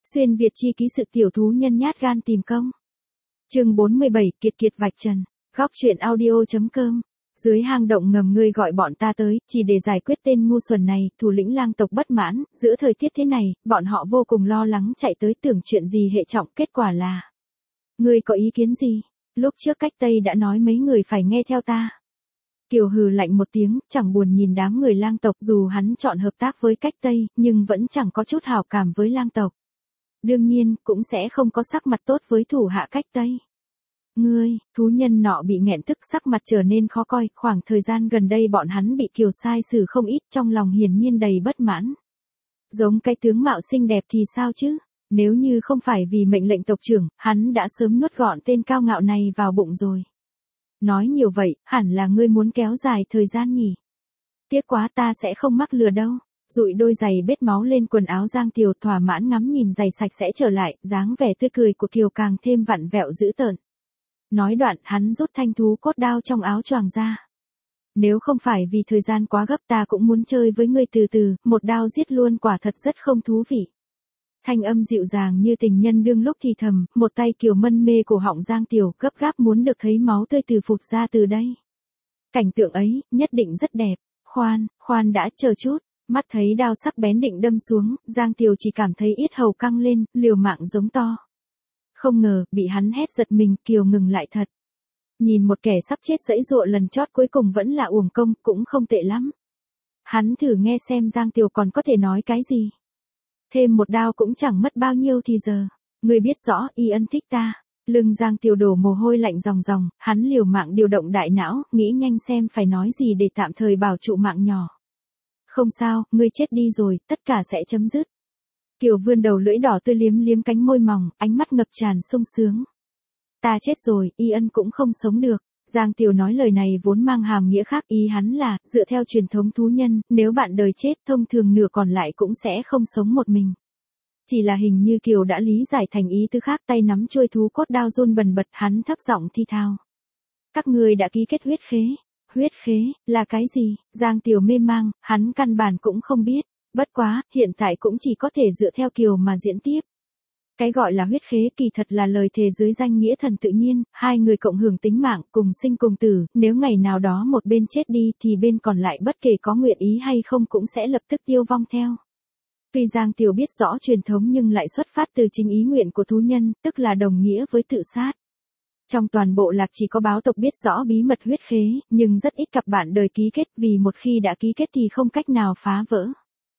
Xuyên Việt chi ký sự tiểu thú nhân nhát gan tìm công. Chương 47, Kiệt Kiệt vạch trần. Góc truyện audio.com. Dưới hang động ngầm ngươi gọi bọn ta tới, chỉ để giải quyết tên ngu xuẩn này. Thủ lĩnh lang tộc bất mãn, giữa thời tiết thế này, bọn họ vô cùng lo lắng chạy tới tưởng chuyện gì hệ trọng, kết quả là: Ngươi có ý kiến gì? Lúc trước Cách Tây đã nói mấy người phải nghe theo ta. Kiều hừ lạnh một tiếng, chẳng buồn nhìn đám người lang tộc, dù hắn chọn hợp tác với Cách Tây, nhưng vẫn chẳng có chút hảo cảm với lang tộc. Đương nhiên, cũng sẽ không có sắc mặt tốt với thủ hạ Cách Tây. Ngươi, thú nhân nọ bị nghẹn tức, sắc mặt trở nên khó coi, khoảng thời gian gần đây bọn hắn bị Kiều sai xử không ít, trong lòng hiển nhiên đầy bất mãn. Giống cái tướng mạo xinh đẹp thì sao chứ? Nếu như không phải vì mệnh lệnh tộc trưởng, hắn đã sớm nuốt gọn tên cao ngạo này vào bụng rồi. Nói nhiều vậy, hẳn là ngươi muốn kéo dài thời gian nhỉ? Tiếc quá, ta sẽ không mắc lừa đâu. Dụi đôi giày bết máu lên quần áo Giang Tiều, thỏa mãn ngắm nhìn giày sạch sẽ trở lại, dáng vẻ tươi cười của Kiều càng thêm vặn vẹo dữ tợn. Nói đoạn, hắn rút thanh thú cốt đao trong áo choàng ra. Nếu không phải vì thời gian quá gấp, ta cũng muốn chơi với ngươi từ từ, một đao giết luôn, quả thật rất không thú vị. Thanh âm dịu dàng như tình nhân đương lúc thì thầm, một tay Kiều mân mê cổ họng Giang Tiều, gấp gáp muốn được thấy máu tươi từ phụt ra từ đây. Cảnh tượng ấy, nhất định rất đẹp. Khoan đã, chờ chút. Mắt thấy đao sắc bén định đâm xuống, Giang Tiều chỉ cảm thấy yết hầu căng lên, liều mạng giống to. Không ngờ, bị hắn hét giật mình, Kiều ngừng lại thật. Nhìn một kẻ sắp chết giãy giụa lần chót cuối cùng vẫn là uổng công, cũng không tệ lắm. Hắn thử nghe xem Giang Tiều còn có thể nói cái gì. Thêm một đao cũng chẳng mất bao nhiêu thì giờ. Ngươi biết rõ, Y Ân thích ta. Lưng Giang Tiều đổ mồ hôi lạnh ròng ròng, hắn liều mạng điều động đại não, nghĩ nhanh xem phải nói gì để tạm thời bảo trụ mạng nhỏ. Không sao, ngươi chết đi rồi, tất cả sẽ chấm dứt. Kiều vươn đầu lưỡi đỏ tươi liếm liếm cánh môi mỏng, ánh mắt ngập tràn sung sướng. Ta chết rồi, Y Ân cũng không sống được. Giang Tiều nói lời này vốn mang hàm nghĩa khác, ý hắn là, dựa theo truyền thống thú nhân, nếu bạn đời chết, thông thường nửa còn lại cũng sẽ không sống một mình. Chỉ là hình như Kiều đã lý giải thành ý tứ khác, tay nắm chuôi thú cốt đao run bần bật, hắn thấp giọng thi thao. Các ngươi đã ký kết huyết khế. Huyết khế, là cái gì? Giang Tiều mê mang, hắn căn bản cũng không biết. Bất quá, hiện tại cũng chỉ có thể dựa theo Kiều mà diễn tiếp. Cái gọi là huyết khế kỳ thật là lời thề dưới danh nghĩa thần tự nhiên, hai người cộng hưởng tính mạng, cùng sinh cùng tử, nếu ngày nào đó một bên chết đi thì bên còn lại bất kể có nguyện ý hay không cũng sẽ lập tức tiêu vong theo. Tuy Giang Tiều biết rõ truyền thống nhưng lại xuất phát từ chính ý nguyện của thú nhân, tức là đồng nghĩa với tự sát. Trong toàn bộ lạc chỉ có báo tộc biết rõ bí mật huyết khế, nhưng rất ít cặp bạn đời ký kết, vì một khi đã ký kết thì không cách nào phá vỡ.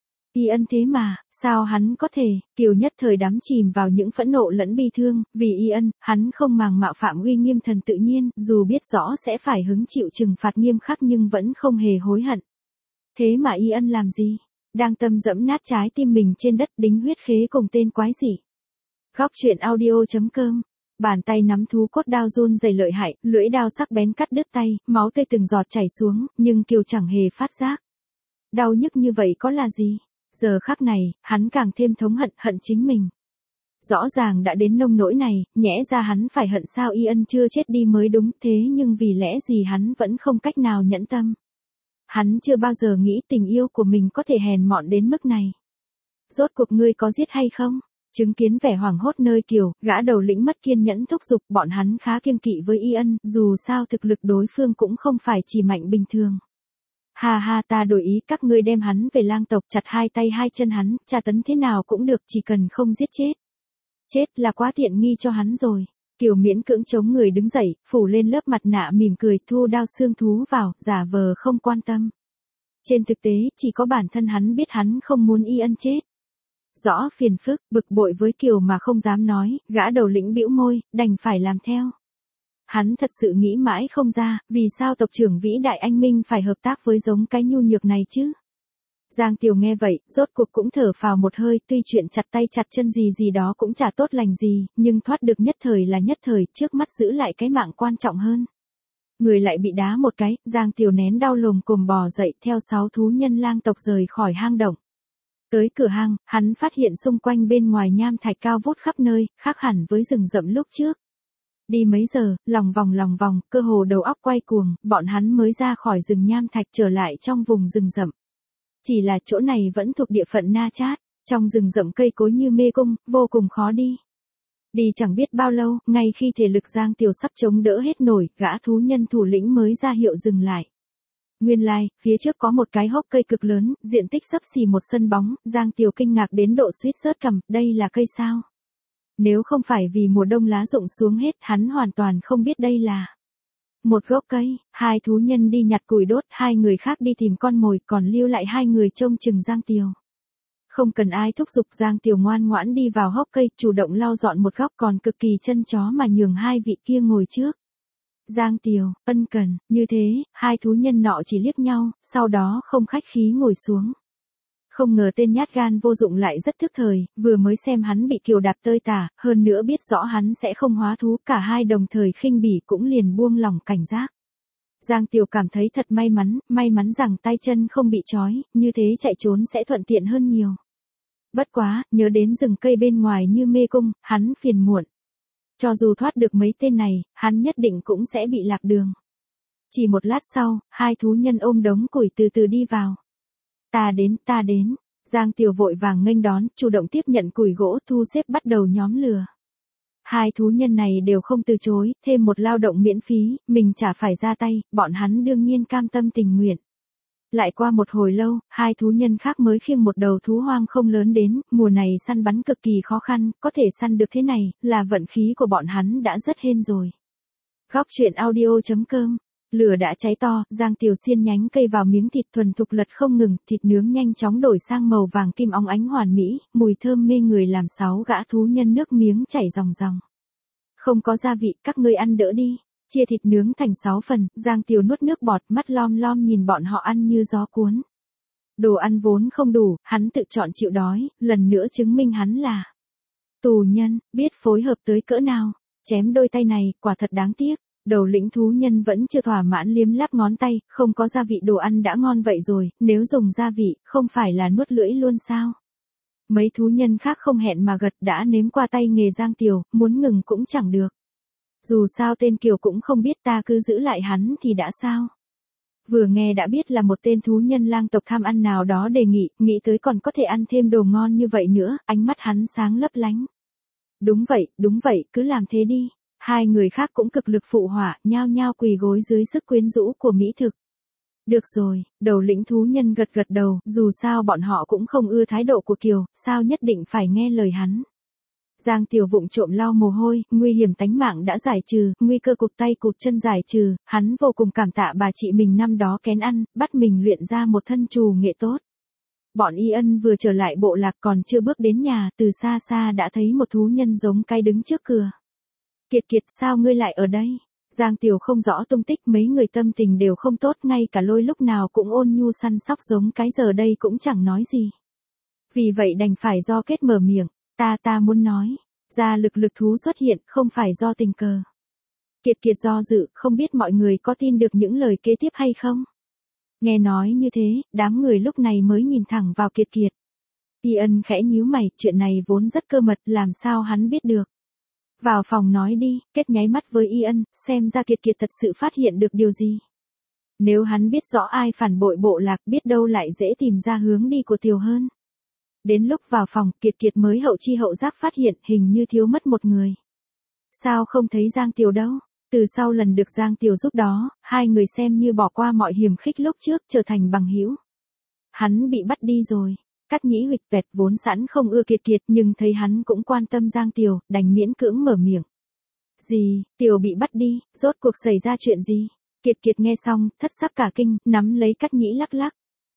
Y Ân thế mà, sao hắn có thể? Kiều nhất thời đắm chìm vào những phẫn nộ lẫn bi thương, vì Y Ân, hắn không màng mạo phạm uy nghiêm thần tự nhiên, dù biết rõ sẽ phải hứng chịu trừng phạt nghiêm khắc nhưng vẫn không hề hối hận. Thế mà Y Ân làm gì? Đang tâm dẫm nát trái tim mình trên đất, đính huyết khế cùng tên quái gì? Góc truyện audio.com. Bàn tay nắm thú cốt đao run rẩy lợi hại, lưỡi đao sắc bén cắt đứt tay, máu tươi từng giọt chảy xuống, nhưng Kiều chẳng hề phát giác. Đau nhức như vậy có là gì? Giờ khắc này, hắn càng thêm thống hận chính mình. Rõ ràng đã đến nông nỗi này, nhẽ ra hắn phải hận sao Y Ân chưa chết đi mới đúng, thế nhưng vì lẽ gì hắn vẫn không cách nào nhẫn tâm. Hắn chưa bao giờ nghĩ tình yêu của mình có thể hèn mọn đến mức này. Rốt cuộc ngươi có giết hay không? Chứng kiến vẻ hoảng hốt nơi Kiều, gã đầu lĩnh mất kiên nhẫn thúc giục, bọn hắn khá kiêng kỵ với Y Ân, dù sao thực lực đối phương cũng không phải chỉ mạnh bình thường. Ha, ta đổi ý, các ngươi đem hắn về lang tộc, chặt hai tay hai chân hắn, tra tấn thế nào cũng được, chỉ cần không giết chết. Chết là quá tiện nghi cho hắn rồi. Kiều miễn cưỡng chống người đứng dậy, phủ lên lớp mặt nạ mỉm cười, thu đao xương thú vào, giả vờ không quan tâm. Trên thực tế, chỉ có bản thân hắn biết hắn không muốn Y Ân chết. Rõ phiền phức, bực bội với Kiều mà không dám nói, gã đầu lĩnh bĩu môi, đành phải làm theo. Hắn thật sự nghĩ mãi không ra, vì sao tộc trưởng vĩ đại anh minh phải hợp tác với giống cái nhu nhược này chứ? Giang Tiều nghe vậy, rốt cuộc cũng thở phào một hơi, tuy chuyện chặt tay chặt chân gì đó cũng chả tốt lành gì, nhưng thoát được nhất thời là nhất thời, trước mắt giữ lại cái mạng quan trọng hơn. Người lại bị đá một cái, Giang Tiều nén đau lồm cồm bò dậy, theo 6 thú nhân lang tộc rời khỏi hang động. Tới cửa hang, hắn phát hiện xung quanh bên ngoài nham thạch cao vút khắp nơi, khác hẳn với rừng rậm lúc trước. Đi mấy giờ, lòng vòng, cơ hồ đầu óc quay cuồng, bọn hắn mới ra khỏi rừng nham thạch trở lại trong vùng rừng rậm. Chỉ là chỗ này vẫn thuộc địa phận Na Chát. Trong rừng rậm cây cối như mê cung, vô cùng khó đi. Đi chẳng biết bao lâu, ngay khi thể lực Giang Tiều sắp chống đỡ hết nổi, gã thú nhân thủ lĩnh mới ra hiệu dừng lại. Nguyên lai, phía trước có một cái hốc cây cực lớn, diện tích xấp xỉ một sân bóng, Giang Tiều kinh ngạc đến độ suýt rớt cằm, đây là cây sao? Nếu không phải vì mùa đông lá rụng xuống hết, hắn hoàn toàn không biết đây là một gốc cây. Hai thú nhân đi nhặt củi đốt, hai người khác đi tìm con mồi, còn lưu lại hai người trông chừng Giang Tiều. Không cần ai thúc giục, Giang Tiều ngoan ngoãn đi vào hốc cây, chủ động lau dọn một góc, còn cực kỳ chân chó mà nhường hai vị kia ngồi trước. Giang Tiều, ân cần, như thế, hai thú nhân nọ chỉ liếc nhau, sau đó không khách khí ngồi xuống. Không ngờ tên nhát gan vô dụng lại rất thức thời, vừa mới xem hắn bị Kiều đạp tơi tả, hơn nữa biết rõ hắn sẽ không hóa thú, cả hai đồng thời khinh bỉ cũng liền buông lỏng cảnh giác. Giang Tiều cảm thấy thật may mắn rằng tay chân không bị trói, như thế chạy trốn sẽ thuận tiện hơn nhiều. Bất quá, nhớ đến rừng cây bên ngoài như mê cung, hắn phiền muộn. Cho dù thoát được mấy tên này, hắn nhất định cũng sẽ bị lạc đường. Chỉ một lát sau, hai thú nhân ôm đống củi từ từ đi vào. Ta đến. Giang Tiều vội vàng nghênh đón, chủ động tiếp nhận củi gỗ, thu xếp bắt đầu nhóm lửa. Hai thú nhân này đều không từ chối, thêm một lao động miễn phí, mình chả phải ra tay, bọn hắn đương nhiên cam tâm tình nguyện. Lại qua một hồi lâu, hai thú nhân khác mới khiêng một đầu thú hoang không lớn đến, mùa này săn bắn cực kỳ khó khăn, có thể săn được thế này, là vận khí của bọn hắn đã rất hên rồi. Góc truyện audio.com. Lửa đã cháy to, Giang Tiều xiên nhánh cây vào miếng thịt thuần thục lật không ngừng, thịt nướng nhanh chóng đổi sang màu vàng kim óng ánh hoàn mỹ, mùi thơm mê người làm sáu gã thú nhân nước miếng chảy ròng ròng. Không có gia vị, các ngươi ăn đỡ đi. Chia thịt nướng thành 6 phần, Giang Tiều nuốt nước bọt, mắt lom lom nhìn bọn họ ăn như gió cuốn. Đồ ăn vốn không đủ, hắn tự chọn chịu đói, lần nữa chứng minh hắn là tù nhân, biết phối hợp tới cỡ nào. Chém đôi tay này, quả thật đáng tiếc. Đầu lĩnh thú nhân vẫn chưa thỏa mãn liếm láp ngón tay, không có gia vị đồ ăn đã ngon vậy rồi, nếu dùng gia vị, không phải là nuốt lưỡi luôn sao? Mấy thú nhân khác không hẹn mà gật, đã nếm qua tay nghề Giang Tiều, muốn ngừng cũng chẳng được. Dù sao tên Kiều cũng không biết, ta cứ giữ lại hắn thì đã sao? Vừa nghe đã biết là một tên thú nhân lang tộc tham ăn nào đó đề nghị, nghĩ tới còn có thể ăn thêm đồ ngon như vậy nữa, ánh mắt hắn sáng lấp lánh. Đúng vậy, cứ làm thế đi. Hai người khác cũng cực lực phụ họa, nhao nhao quỳ gối dưới sức quyến rũ của mỹ thực. Được rồi, đầu lĩnh thú nhân gật gật đầu, dù sao bọn họ cũng không ưa thái độ của Kiều, sao nhất định phải nghe lời hắn. Giang Tiều vụng trộm lau mồ hôi, nguy hiểm tánh mạng đã giải trừ, nguy cơ cụt tay cụt chân giải trừ, hắn vô cùng cảm tạ bà chị mình năm đó kén ăn, bắt mình luyện ra một thân trù nghệ tốt. Bọn Y Ân vừa trở lại bộ lạc còn chưa bước đến nhà, từ xa xa đã thấy một thú nhân giống cái đứng trước cửa. Kiệt, sao ngươi lại ở đây? Giang Tiều không rõ tung tích, mấy người tâm tình đều không tốt, ngay cả Lôi lúc nào cũng ôn nhu săn sóc giống cái giờ đây cũng chẳng nói gì. Vì vậy đành phải do kết mở miệng, ta muốn nói, ra lực thú xuất hiện, không phải do tình cờ. Kiệt do dự, không biết mọi người có tin được những lời kế tiếp hay không? Nghe nói như thế, đám người lúc này mới nhìn thẳng vào Kiệt. Y Ân khẽ nhíu mày, chuyện này vốn rất cơ mật, làm sao hắn biết được? Vào phòng nói đi, Kết nháy mắt với Y Ân, xem ra Kiệt thật sự phát hiện được điều gì. Nếu hắn biết rõ ai phản bội bộ lạc, biết đâu lại dễ tìm ra hướng đi của Tiều hơn. Đến lúc vào phòng, Kiệt mới hậu chi hậu giác phát hiện hình như thiếu mất một người. Sao không thấy Giang Tiều đâu? Từ sau lần được Giang Tiều giúp đó, hai người xem như bỏ qua mọi hiềm khích lúc trước, trở thành bằng hữu. Hắn bị bắt đi rồi. Cát Nhĩ huỵch toẹt vốn sẵn không ưa Kiệt nhưng thấy hắn cũng quan tâm Giang Tiều, đành miễn cưỡng mở miệng. Gì, Tiều bị bắt đi, rốt cuộc xảy ra chuyện gì? Kiệt nghe xong, thất sắc cả kinh, nắm lấy Cát Nhĩ lắc.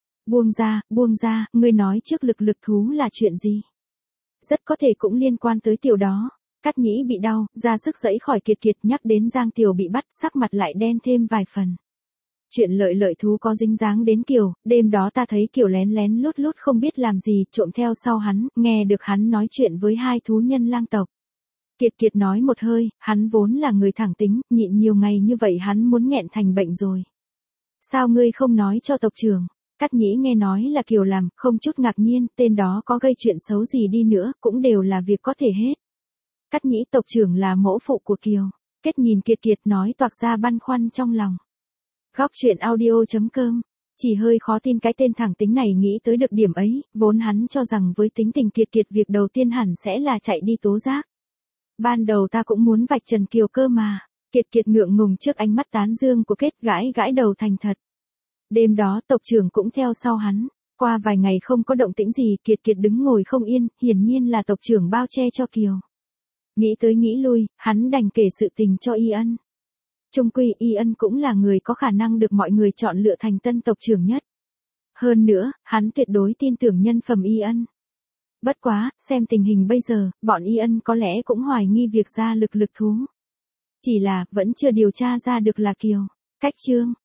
Buông ra, ngươi nói trước lực thú là chuyện gì? Rất có thể cũng liên quan tới Tiều đó. Cát Nhĩ bị đau, ra sức giãy khỏi Kiệt nhắc đến Giang Tiều bị bắt, sắc mặt lại đen thêm vài phần. Chuyện lợi thú có dính dáng đến Kiều, đêm đó ta thấy Kiều lén lút không biết làm gì, trộm theo sau hắn, nghe được hắn nói chuyện với hai thú nhân lang tộc. Kiệt nói một hơi, hắn vốn là người thẳng tính, nhịn nhiều ngày như vậy hắn muốn nghẹn thành bệnh rồi. Sao ngươi không nói cho tộc trưởng? Cát Nhĩ nghe nói là Kiều làm, không chút ngạc nhiên, tên đó có gây chuyện xấu gì đi nữa, cũng đều là việc có thể hết. Cát Nhĩ tộc trưởng là mẫu phụ của Kiều. Kết nhìn Kiệt nói toạc ra băn khoăn trong lòng. Góc truyện audio.com Chỉ hơi khó tin cái tên thẳng tính này nghĩ tới được điểm ấy, vốn hắn cho rằng với tính tình Kiệt Kiệt việc đầu tiên hẳn sẽ là chạy đi tố giác. Ban đầu ta cũng muốn vạch trần Kiều cơ mà. Kiệt Kiệt ngượng ngùng trước ánh mắt tán dương của Kết, gãi gãi đầu thành thật. Đêm đó tộc trưởng cũng theo sau hắn. Qua vài ngày không có động tĩnh gì, Kiệt Kiệt đứng ngồi không yên, hiển nhiên là tộc trưởng bao che cho Kiều. Nghĩ tới nghĩ lui, hắn đành kể sự tình cho Y Ân. Chung quy Y Ân cũng là người có khả năng được mọi người chọn lựa thành tân tộc trưởng nhất. Hơn nữa, hắn tuyệt đối tin tưởng nhân phẩm Y Ân. Bất quá, xem tình hình bây giờ, bọn Y Ân có lẽ cũng hoài nghi việc ra lực thú. Chỉ là, vẫn chưa điều tra ra được là Kiều. Cách chương.